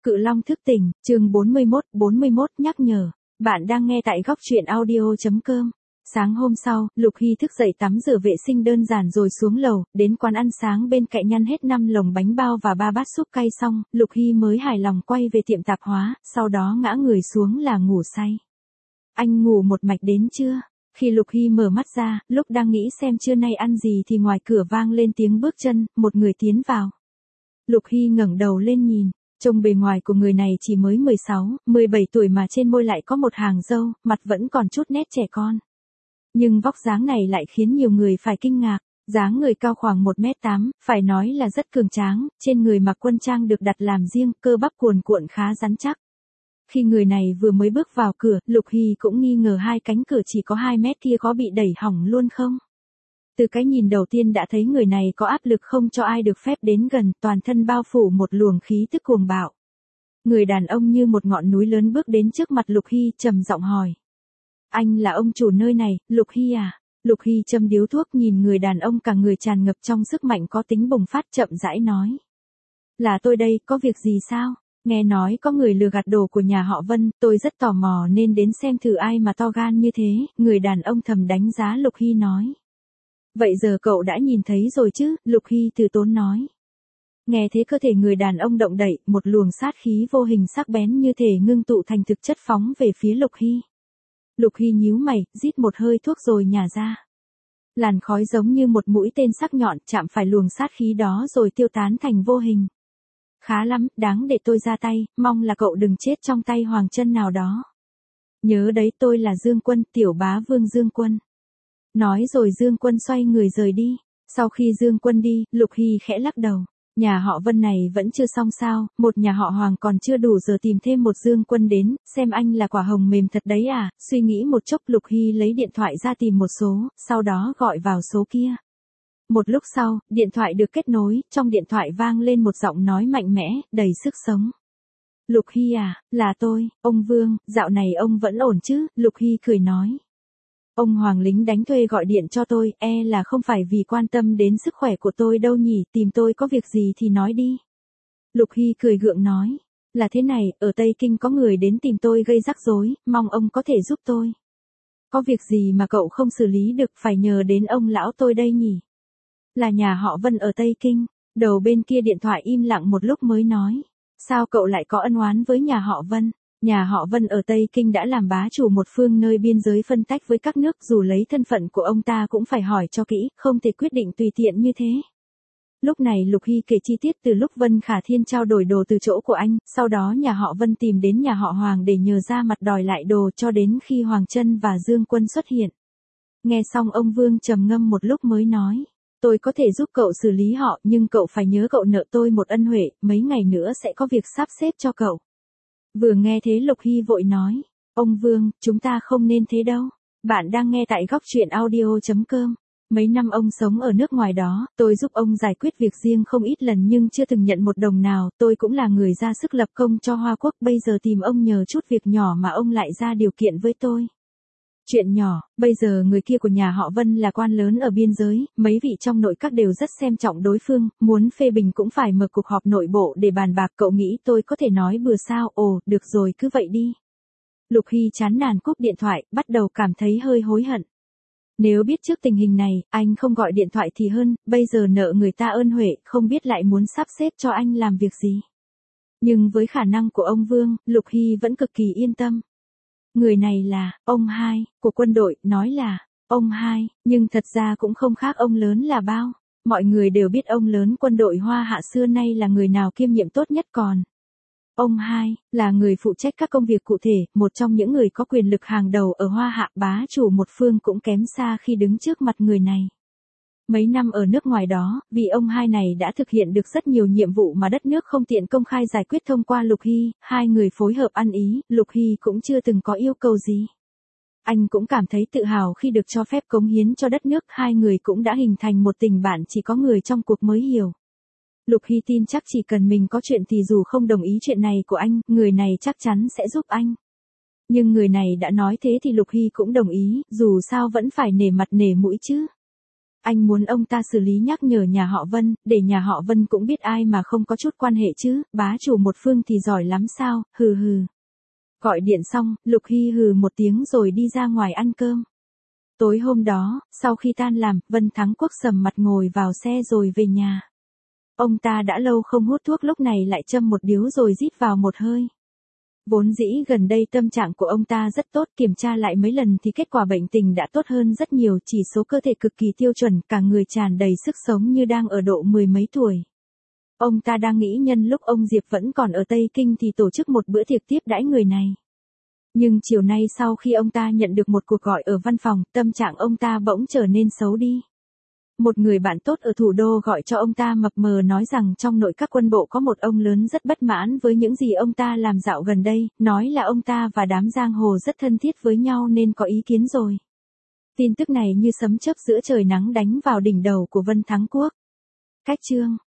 Cự Long thức tỉnh, chương 41 nhắc nhở. Bạn đang nghe tại góc truyện audio.com. Sáng hôm sau, Lục Hy thức dậy tắm rửa vệ sinh đơn giản rồi xuống lầu, đến quán ăn sáng bên cạnh nhăn hết 5 lồng bánh bao và 3 bát súp cay xong, Lục Hy mới hài lòng quay về tiệm tạp hóa, sau đó ngã người xuống là ngủ say. Anh ngủ một mạch đến trưa. Khi Lục Hy mở mắt ra, lúc đang nghĩ xem trưa nay ăn gì thì ngoài cửa vang lên tiếng bước chân, một người tiến vào. Lục Hy ngẩng đầu lên nhìn. Trông bề ngoài của người này chỉ mới 16, 17 tuổi mà trên môi lại có một hàng râu, mặt vẫn còn chút nét trẻ con. Nhưng vóc dáng này lại khiến nhiều người phải kinh ngạc. Dáng người cao khoảng 1m8, phải nói là rất cường tráng, trên người mặc quân trang được đặt làm riêng, cơ bắp cuồn cuộn khá rắn chắc. Khi người này vừa mới bước vào cửa, Lục Hy cũng nghi ngờ hai cánh cửa chỉ có 2 mét kia có bị đẩy hỏng luôn không? Từ cái nhìn đầu tiên đã thấy người này có áp lực không cho ai được phép đến gần, toàn thân bao phủ một luồng khí tức cuồng bạo. Người đàn ông như một ngọn núi lớn bước đến trước mặt Lục Hy, trầm giọng hỏi. Anh là ông chủ nơi này, Lục Hy à? Lục Hy châm điếu thuốc nhìn người đàn ông cả người tràn ngập trong sức mạnh có tính bùng phát, chậm rãi nói. Là tôi đây, có việc gì sao? Nghe nói có người lừa gạt đồ của nhà họ Vân, tôi rất tò mò nên đến xem thử ai mà to gan như thế, người đàn ông thầm đánh giá Lục Hy nói. Vậy giờ cậu đã nhìn thấy rồi chứ, Lục Hy từ tốn nói. Nghe thế cơ thể người đàn ông động đậy, một luồng sát khí vô hình sắc bén như thể ngưng tụ thành thực chất phóng về phía Lục Hy. Lục Hy nhíu mày, rít một hơi thuốc rồi nhả ra. Làn khói giống như một mũi tên sắc nhọn chạm phải luồng sát khí đó rồi tiêu tán thành vô hình. Khá lắm, đáng để tôi ra tay, mong là cậu đừng chết trong tay Hoàng Chân nào đó. Nhớ đấy, tôi là Dương Quân, tiểu bá vương Dương Quân. Nói rồi Dương Quân xoay người rời đi. Sau khi Dương Quân đi, Lục Hy khẽ lắc đầu. Nhà họ Vân này vẫn chưa xong sao, một nhà họ Hoàng còn chưa đủ giờ tìm thêm một Dương Quân đến, xem anh là quả hồng mềm thật đấy à, suy nghĩ một chốc Lục Hy lấy điện thoại ra tìm một số, sau đó gọi vào số kia. Một lúc sau, điện thoại được kết nối, trong điện thoại vang lên một giọng nói mạnh mẽ, đầy sức sống. Lục Hy à, là tôi, ông Vương, dạo này ông vẫn ổn chứ, Lục Hy cười nói. Ông Hoàng lính đánh thuê gọi điện cho tôi, là không phải vì quan tâm đến sức khỏe của tôi đâu nhỉ, tìm tôi có việc gì thì nói đi. Lục Hy cười gượng nói, là thế này, ở Tây Kinh có người đến tìm tôi gây rắc rối, mong ông có thể giúp tôi. Có việc gì mà cậu không xử lý được, phải nhờ đến ông lão tôi đây nhỉ? Là nhà họ Vân ở Tây Kinh. Đầu bên kia điện thoại im lặng một lúc mới nói, sao cậu lại có ân oán với nhà họ Vân? Nhà họ Vân ở Tây Kinh đã làm bá chủ một phương nơi biên giới phân tách với các nước, dù lấy thân phận của ông ta cũng phải hỏi cho kỹ, không thể quyết định tùy tiện như thế. Lúc này Lục Hy kể chi tiết từ lúc Vân Khả Thiên trao đổi đồ từ chỗ của anh, sau đó nhà họ Vân tìm đến nhà họ Hoàng để nhờ ra mặt đòi lại đồ cho đến khi Hoàng Chân và Dương Quân xuất hiện. Nghe xong ông Vương trầm ngâm một lúc mới nói. Tôi có thể giúp cậu xử lý họ, nhưng cậu phải nhớ cậu nợ tôi một ân huệ, mấy ngày nữa sẽ có việc sắp xếp cho cậu. Vừa nghe thế Lục Hy vội nói, ông Vương, chúng ta không nên thế đâu. Bạn đang nghe tại góc truyện audio.com. Mấy năm ông sống ở nước ngoài đó, tôi giúp ông giải quyết việc riêng không ít lần nhưng chưa từng nhận một đồng nào, tôi cũng là người ra sức lập công cho Hoa Quốc, bây giờ tìm ông nhờ chút việc nhỏ mà ông lại ra điều kiện với tôi. Chuyện nhỏ, bây giờ người kia của nhà họ Vân là quan lớn ở biên giới, mấy vị trong nội các đều rất xem trọng đối phương, muốn phê bình cũng phải mở cuộc họp nội bộ để bàn bạc, cậu nghĩ tôi có thể nói bừa sao? Ồ, được rồi, cứ vậy đi. Lục Hy chán nản cúp điện thoại, bắt đầu cảm thấy hơi hối hận. Nếu biết trước tình hình này, anh không gọi điện thoại thì hơn, bây giờ nợ người ta ơn huệ, không biết lại muốn sắp xếp cho anh làm việc gì. Nhưng với khả năng của ông Vương, Lục Hy vẫn cực kỳ yên tâm. Người này là, ông hai, của quân đội, nói là, ông hai, nhưng thật ra cũng không khác ông lớn là bao. Mọi người đều biết ông lớn quân đội Hoa Hạ xưa nay là người nào kiêm nhiệm tốt nhất còn. Ông hai, là người phụ trách các công việc cụ thể, một trong những người có quyền lực hàng đầu ở Hoa Hạ, bá chủ một phương cũng kém xa khi đứng trước mặt người này. Mấy năm ở nước ngoài đó, vì ông hai này đã thực hiện được rất nhiều nhiệm vụ mà đất nước không tiện công khai giải quyết thông qua Lục Hy, hai người phối hợp ăn ý, Lục Hy cũng chưa từng có yêu cầu gì. Anh cũng cảm thấy tự hào khi được cho phép cống hiến cho đất nước, hai người cũng đã hình thành một tình bạn chỉ có người trong cuộc mới hiểu. Lục Hy tin chắc chỉ cần mình có chuyện thì dù không đồng ý chuyện này của anh, người này chắc chắn sẽ giúp anh. Nhưng người này đã nói thế thì Lục Hy cũng đồng ý, dù sao vẫn phải nể mặt nể mũi chứ. Anh muốn ông ta xử lý nhắc nhở nhà họ Vân, để nhà họ Vân cũng biết ai mà không có chút quan hệ chứ, bá chủ một phương thì giỏi lắm sao, hừ hừ. Gọi điện xong, Lục Hy hừ một tiếng rồi đi ra ngoài ăn cơm. Tối hôm đó, sau khi tan làm, Vân Thắng Quốc sầm mặt ngồi vào xe rồi về nhà. Ông ta đã lâu không hút thuốc, lúc này lại châm một điếu rồi rít vào một hơi. Vốn dĩ gần đây tâm trạng của ông ta rất tốt, kiểm tra lại mấy lần thì kết quả bệnh tình đã tốt hơn rất nhiều, chỉ số cơ thể cực kỳ tiêu chuẩn, cả người tràn đầy sức sống như đang ở độ 10 mấy tuổi. Ông ta đang nghĩ nhân lúc ông Diệp vẫn còn ở Tây Kinh thì tổ chức một bữa tiệc tiếp đãi người này. Nhưng chiều nay sau khi ông ta nhận được một cuộc gọi ở văn phòng, tâm trạng ông ta bỗng trở nên xấu đi. Một người bạn tốt ở thủ đô gọi cho ông ta mập mờ nói rằng trong nội các quân bộ có một ông lớn rất bất mãn với những gì ông ta làm dạo gần đây, nói là ông ta và đám giang hồ rất thân thiết với nhau nên có ý kiến rồi. Tin tức này như sấm chớp giữa trời nắng đánh vào đỉnh đầu của Vân Thắng Quốc. Cách chương